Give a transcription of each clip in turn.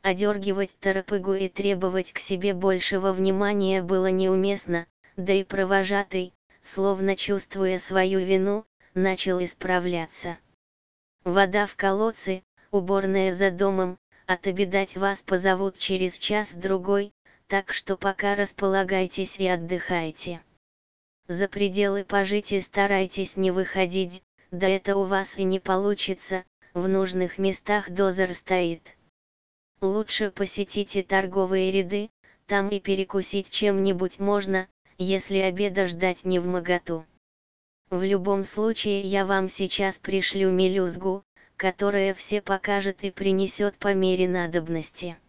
одергивать торопыгу и требовать к себе большего внимания было неуместно, да и провожатый, словно чувствуя свою вину, начал исправляться. «Вода в колодце, уборная за домом, отобедать вас позовут через час-другой, так что пока располагайтесь и отдыхайте. За пределы пожития старайтесь не выходить, да это у вас и не получится, в нужных местах дозор стоит. Лучше посетите торговые ряды, там и перекусить чем-нибудь можно, если обеда ждать невмоготу. В любом случае я вам сейчас пришлю мелюзгу, которая все покажет и принесет по мере надобности».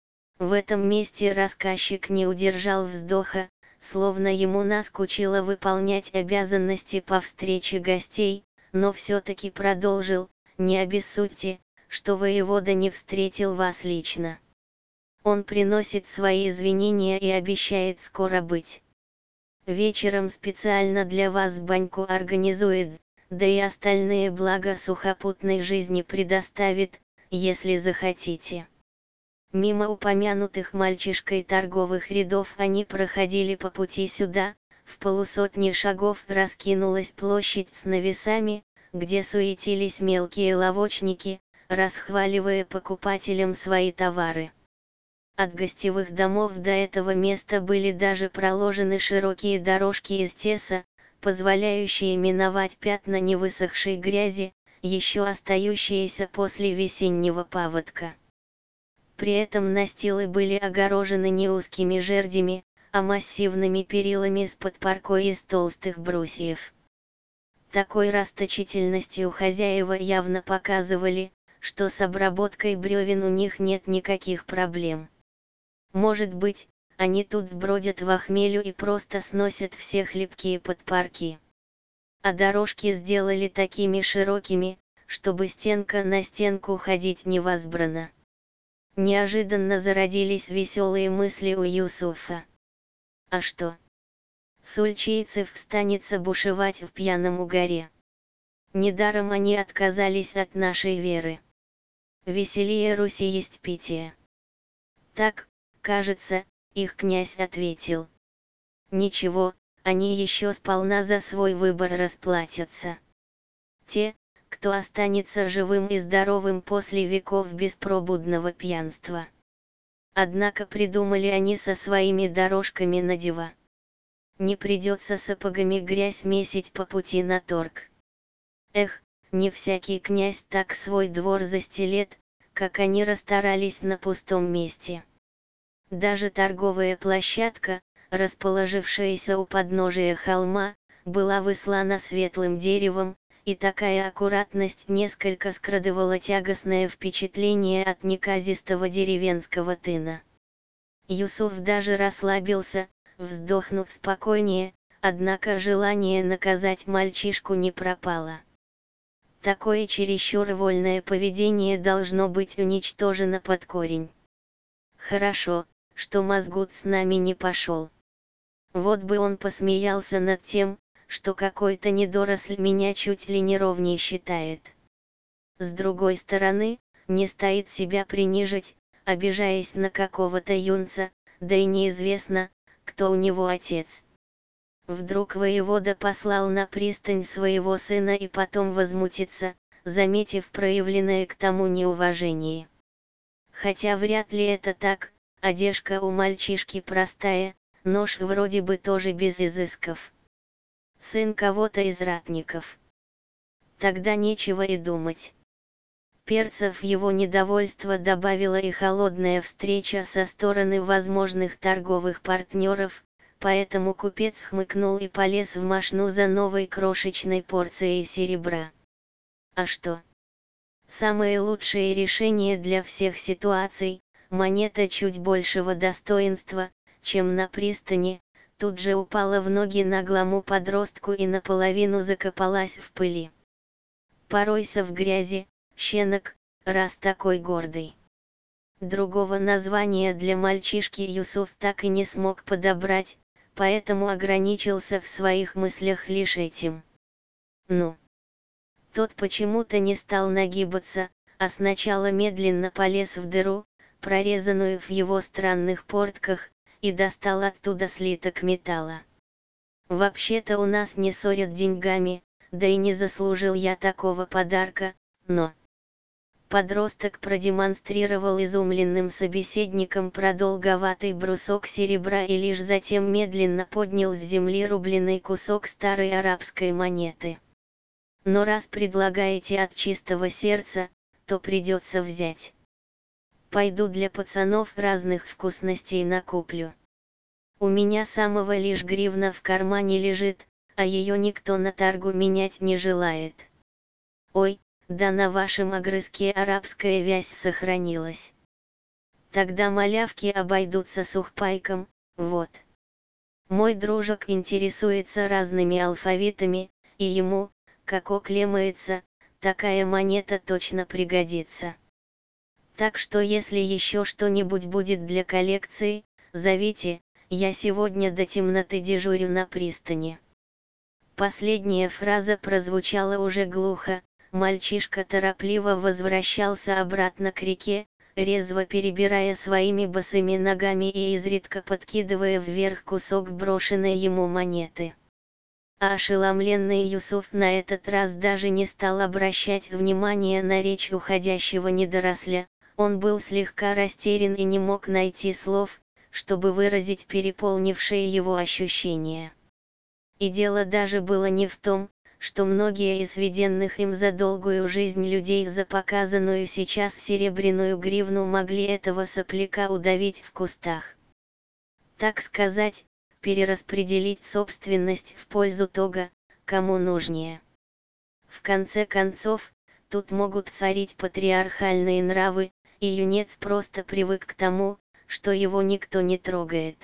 В этом месте рассказчик не удержал вздоха, словно ему наскучило выполнять обязанности по встрече гостей, но все-таки продолжил: «Не обессудьте, что воевода не встретил вас лично. Он приносит свои извинения и обещает скоро быть. Вечером специально для вас баньку организует, да и остальные блага сухопутной жизни предоставит, если захотите». Мимо упомянутых мальчишкой торговых рядов они проходили по пути сюда. В полусотни шагов раскинулась площадь с навесами, где суетились мелкие лавочники, расхваливая покупателям свои товары. От гостевых домов до этого места были даже проложены широкие дорожки из теса, позволяющие миновать пятна невысохшей грязи, еще остающиеся после весеннего паводка. При этом настилы были огорожены не узкими жердями, а массивными перилами с подпоркой из толстых брусьев. Такой расточительностью хозяева явно показывали, что с обработкой бревен у них нет никаких проблем. Может быть, они тут бродят в хмелю и просто сносят все хлипкие подпорки. А дорожки сделали такими широкими, чтобы стенка на стенку ходить невозбранно. Неожиданно зародились веселые мысли у Юсуфа. А что? Сульчийцев станется бушевать в пьяном угаре. Недаром они отказались от нашей веры. Веселее Руси есть питие. Так, кажется, их князь ответил. Ничего, они еще сполна за свой выбор расплатятся. Те, кто останется живым и здоровым после веков беспробудного пьянства. Однако придумали они со своими дорожками на диво. Не придется сапогами грязь месить по пути на торг. Эх, не всякий князь так свой двор застелет, как они расстарались на пустом месте. Даже торговая площадка, расположившаяся у подножия холма, была выслана светлым деревом, и такая аккуратность несколько скрадывала тягостное впечатление от неказистого деревенского тына. Юсуф даже расслабился, вздохнув спокойнее, однако желание наказать мальчишку не пропало. Такое чересчур вольное поведение должно быть уничтожено под корень. Хорошо, что Мазгут с нами не пошел. Вот бы он посмеялся над тем, что какой-то недоросль меня чуть ли не ровней считает. С другой стороны, не стоит себя принижить, обижаясь на какого-то юнца, да и неизвестно, кто у него отец. Вдруг воевода послал на пристань своего сына и потом возмутится, заметив проявленное к тому неуважение. Хотя вряд ли это так, одежка у мальчишки простая, нож вроде бы тоже без изысков. Сын кого-то из ратников. Тогда нечего и думать. Перцев его недовольство добавила и холодная встреча со стороны возможных торговых партнеров, поэтому купец хмыкнул и полез в мошну за новой крошечной порцией серебра. А что? Самое лучшее решение для всех ситуаций – монета чуть большего достоинства, чем на пристани, тут же упала в ноги наглому подростку и наполовину закопалась в пыли. Поройся в грязи, щенок, раз такой гордый. Другого названия для мальчишки Юсуф так и не смог подобрать, поэтому ограничился в своих мыслях лишь этим. Ну. Тот почему-то не стал нагибаться, а сначала медленно полез в дыру, прорезанную в его странных портках, и достал оттуда слиток металла. «Вообще-то у нас не ссорят деньгами, да и не заслужил я такого подарка, но...» Подросток продемонстрировал изумленным собеседникам продолговатый брусок серебра и лишь затем медленно поднял с земли рубленый кусок старой арабской монеты. «Но раз предлагаете от чистого сердца, то придется взять. Пойду для пацанов разных вкусностей накуплю. У меня самого лишь гривна в кармане лежит, а ее никто на торгу менять не желает. Ой, да на вашем огрызке арабская вязь сохранилась. Тогда малявки обойдутся сухпайком, вот. Мой дружок интересуется разными алфавитами, и ему, как оклемается, такая монета точно пригодится. Так что если еще что-нибудь будет для коллекции, зовите, я сегодня до темноты дежурю на пристани». Последняя фраза прозвучала уже глухо. Мальчишка торопливо возвращался обратно к реке, резво перебирая своими босыми ногами и изредка подкидывая вверх кусок брошенной ему монеты. А ошеломленный Юсуф на этот раз даже не стал обращать внимания на речь уходящего недоросля, он был слегка растерян и не мог найти слов, чтобы выразить переполнившие его ощущения. И дело даже было не в том, что многие из виденных им за долгую жизнь людей за показанную сейчас серебряную гривну могли этого сопляка удавить в кустах. Так сказать, перераспределить собственность в пользу того, кому нужнее. В конце концов, тут могут царить патриархальные нравы, и юнец просто привык к тому, что его никто не трогает.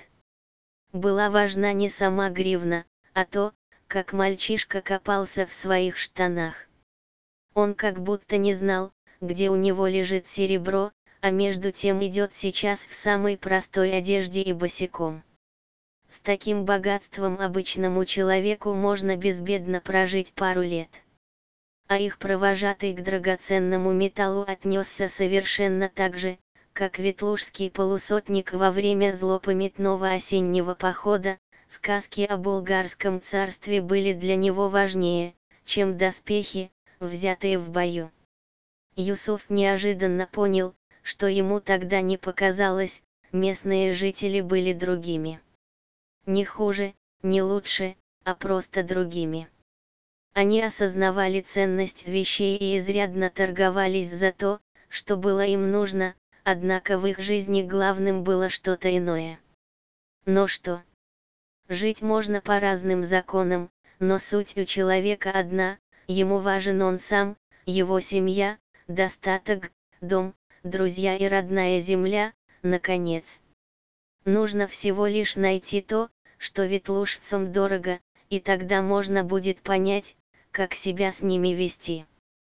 Была важна не сама гривна, а то, как мальчишка копался в своих штанах. Он как будто не знал, где у него лежит серебро, а между тем идет сейчас в самой простой одежде и босиком. С таким богатством обычному человеку можно безбедно прожить пару лет. А их провожатый к драгоценному металлу отнесся совершенно так же, как ветлужский полусотник во время злопамятного осеннего похода. Сказки о Булгарском царстве были для него важнее, чем доспехи, взятые в бою. Юсуф неожиданно понял, что ему тогда не показалось, местные жители были другими. Не хуже, не лучше, а просто другими. Они осознавали ценность вещей и изрядно торговались за то, что было им нужно, однако в их жизни главным было что-то иное. Но что? Жить можно по разным законам, но суть у человека одна, ему важен он сам, его семья, достаток, дом, друзья и родная земля, наконец. Нужно всего лишь найти то, что ветлужцам дорого, и тогда можно будет понять, как себя с ними вести.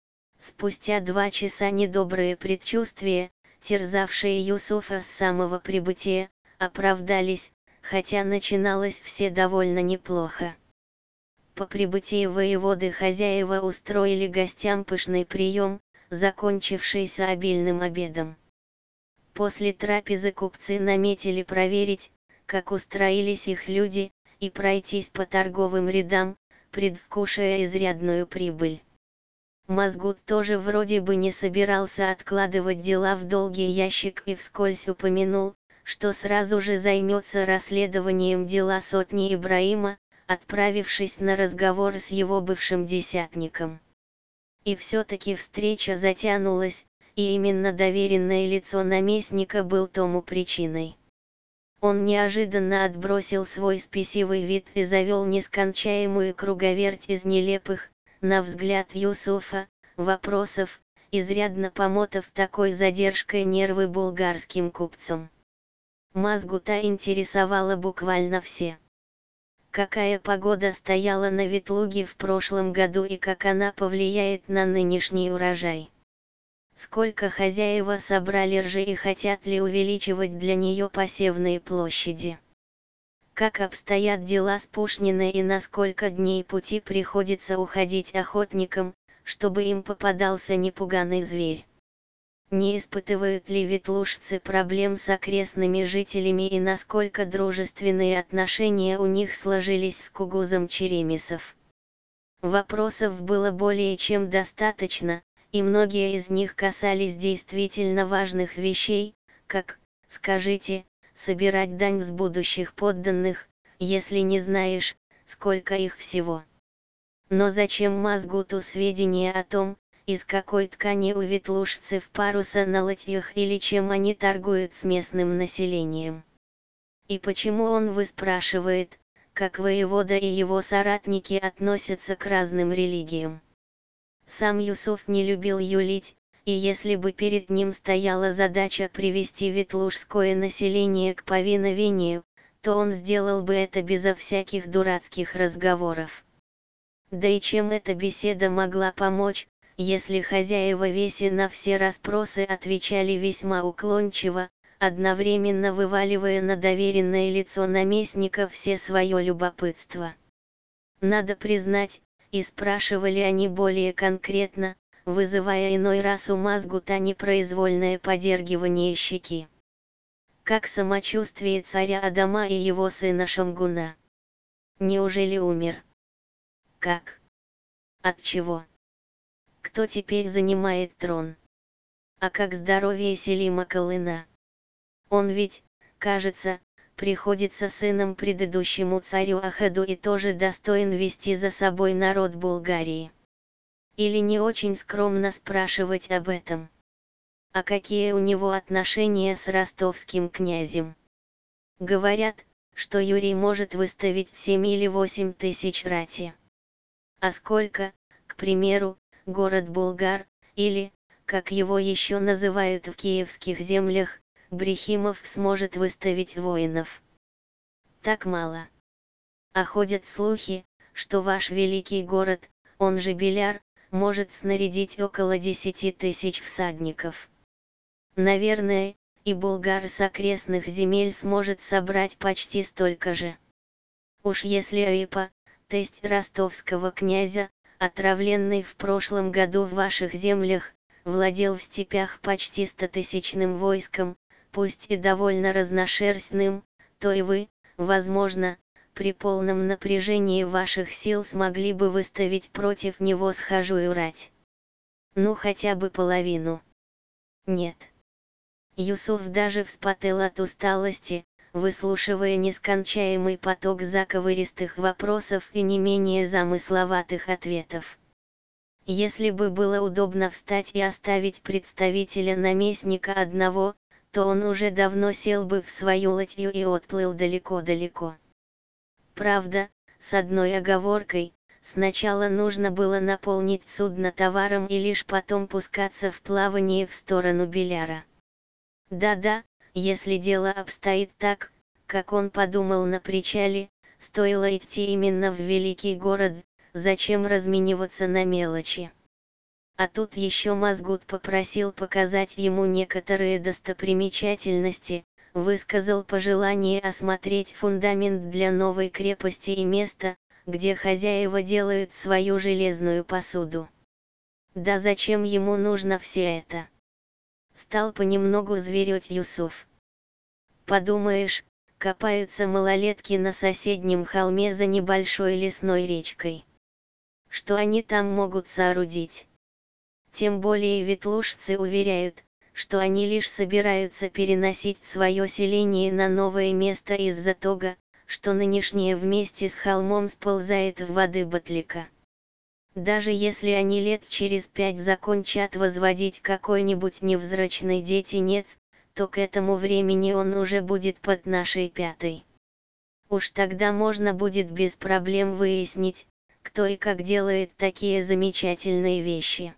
Спустя 2 часа недобрые предчувствия, терзавшие Юсуфа с самого прибытия, оправдались, хотя начиналось все довольно неплохо. По прибытии воеводы хозяева устроили гостям пышный прием, закончившийся обильным обедом. После трапезы купцы наметили проверить, как устроились их люди, и пройтись по торговым рядам, предвкушая изрядную прибыль. Мазгут тоже вроде бы не собирался откладывать дела в долгий ящик и вскользь упомянул, что сразу же займется расследованием дела сотни Ибраима, отправившись на разговор с его бывшим десятником. И все-таки встреча затянулась, и именно доверенное лицо наместника был тому причиной. Он неожиданно отбросил свой спесивый вид и завел нескончаемую круговерть из нелепых, на взгляд Юсуфа, вопросов, изрядно помотав такой задержкой нервы булгарским купцам. Мазгута интересовало буквально все. Какая погода стояла на Ветлуге в прошлом году и как она повлияет на нынешний урожай? Сколько хозяева собрали ржи и хотят ли увеличивать для нее посевные площади? Как обстоят дела с Пушниной и на сколько дней пути приходится уходить охотникам, чтобы им попадался непуганый зверь? Не испытывают ли ветлужцы проблем с окрестными жителями и насколько дружественные отношения у них сложились с кугузом черемисов? Вопросов было более чем достаточно, и многие из них касались действительно важных вещей, как, скажите, собирать дань с будущих подданных, если не знаешь, сколько их всего. Но зачем Мазгуту сведения о том, из какой ткани у ветлужцев паруса на латьях или чем они торгуют с местным населением? И почему он выспрашивает, как воевода и его соратники относятся к разным религиям? Сам Юсуф не любил юлить, и если бы перед ним стояла задача привести ветлужское население к повиновению, то он сделал бы это безо всяких дурацких разговоров. Да и чем эта беседа могла помочь, если хозяева веси на все расспросы отвечали весьма уклончиво, одновременно вываливая на доверенное лицо наместника все свое любопытство? Надо признать, и спрашивали они более конкретно, вызывая иной раз у Мазгута непроизвольное подергивание щеки. Как самочувствие царя Адама и его сына Шамгуна? Неужели умер? Как? От чего? Кто теперь занимает трон? А как здоровье Селима Колына? Он ведь, кажется, приходится сыном предыдущему царю Ахеду и тоже достоин вести за собой народ Булгарии. Или не очень скромно спрашивать об этом? А какие у него отношения с ростовским князем? Говорят, что Юрий может выставить 7 или 8 тысяч рати. А сколько, к примеру, город Булгар, или, как его еще называют в киевских землях, Брехимов, сможет выставить воинов? Так мало. А ходят слухи, что ваш великий город, он же Беляр, может снарядить около 10 тысяч всадников. Наверное, и Булгар с окрестных земель сможет собрать почти столько же. Уж если Аипа, тесть ростовского князя, отравленный в прошлом году в ваших землях, владел в степях почти 100-тысячным войском, пусть и довольно разношерстным, то и вы, возможно, при полном напряжении ваших сил смогли бы выставить против него схожую рать. Ну хотя бы половину. Нет. Юсуф даже вспотел от усталости, выслушивая нескончаемый поток заковыристых вопросов и не менее замысловатых ответов. Если бы было удобно встать и оставить представителя наместника одного, то он уже давно сел бы в свою ладью и отплыл далеко-далеко. Правда, с одной оговоркой: сначала нужно было наполнить судно товаром и лишь потом пускаться в плавание в сторону Беляра. Да-да, если дело обстоит так, как он подумал на причале, стоило идти именно в великий город, зачем размениваться на мелочи. А тут еще Мазгут попросил показать ему некоторые достопримечательности, высказал пожелание осмотреть фундамент для новой крепости и место, где хозяева делают свою железную посуду. Да зачем ему нужно все это? Стал понемногу звереть Юсуф. Подумаешь, копаются малолетки на соседнем холме за небольшой лесной речкой. Что они там могут соорудить? Тем более ветлужцы уверяют, что они лишь собираются переносить свое селение на новое место из-за того, что нынешнее вместе с холмом сползает в воды Батлика. Даже если они лет через 5 закончат возводить какой-нибудь невзрачный детинец, то к этому времени он уже будет под нашей пятой. Уж тогда можно будет без проблем выяснить, кто и как делает такие замечательные вещи.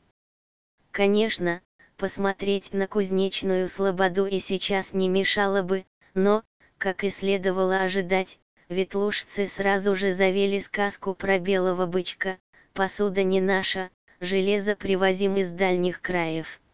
Конечно, посмотреть на кузнечную слободу и сейчас не мешало бы, но, как и следовало ожидать, ветлужцы сразу же завели сказку про белого бычка: посуда не наша, железо привозим из дальних краев.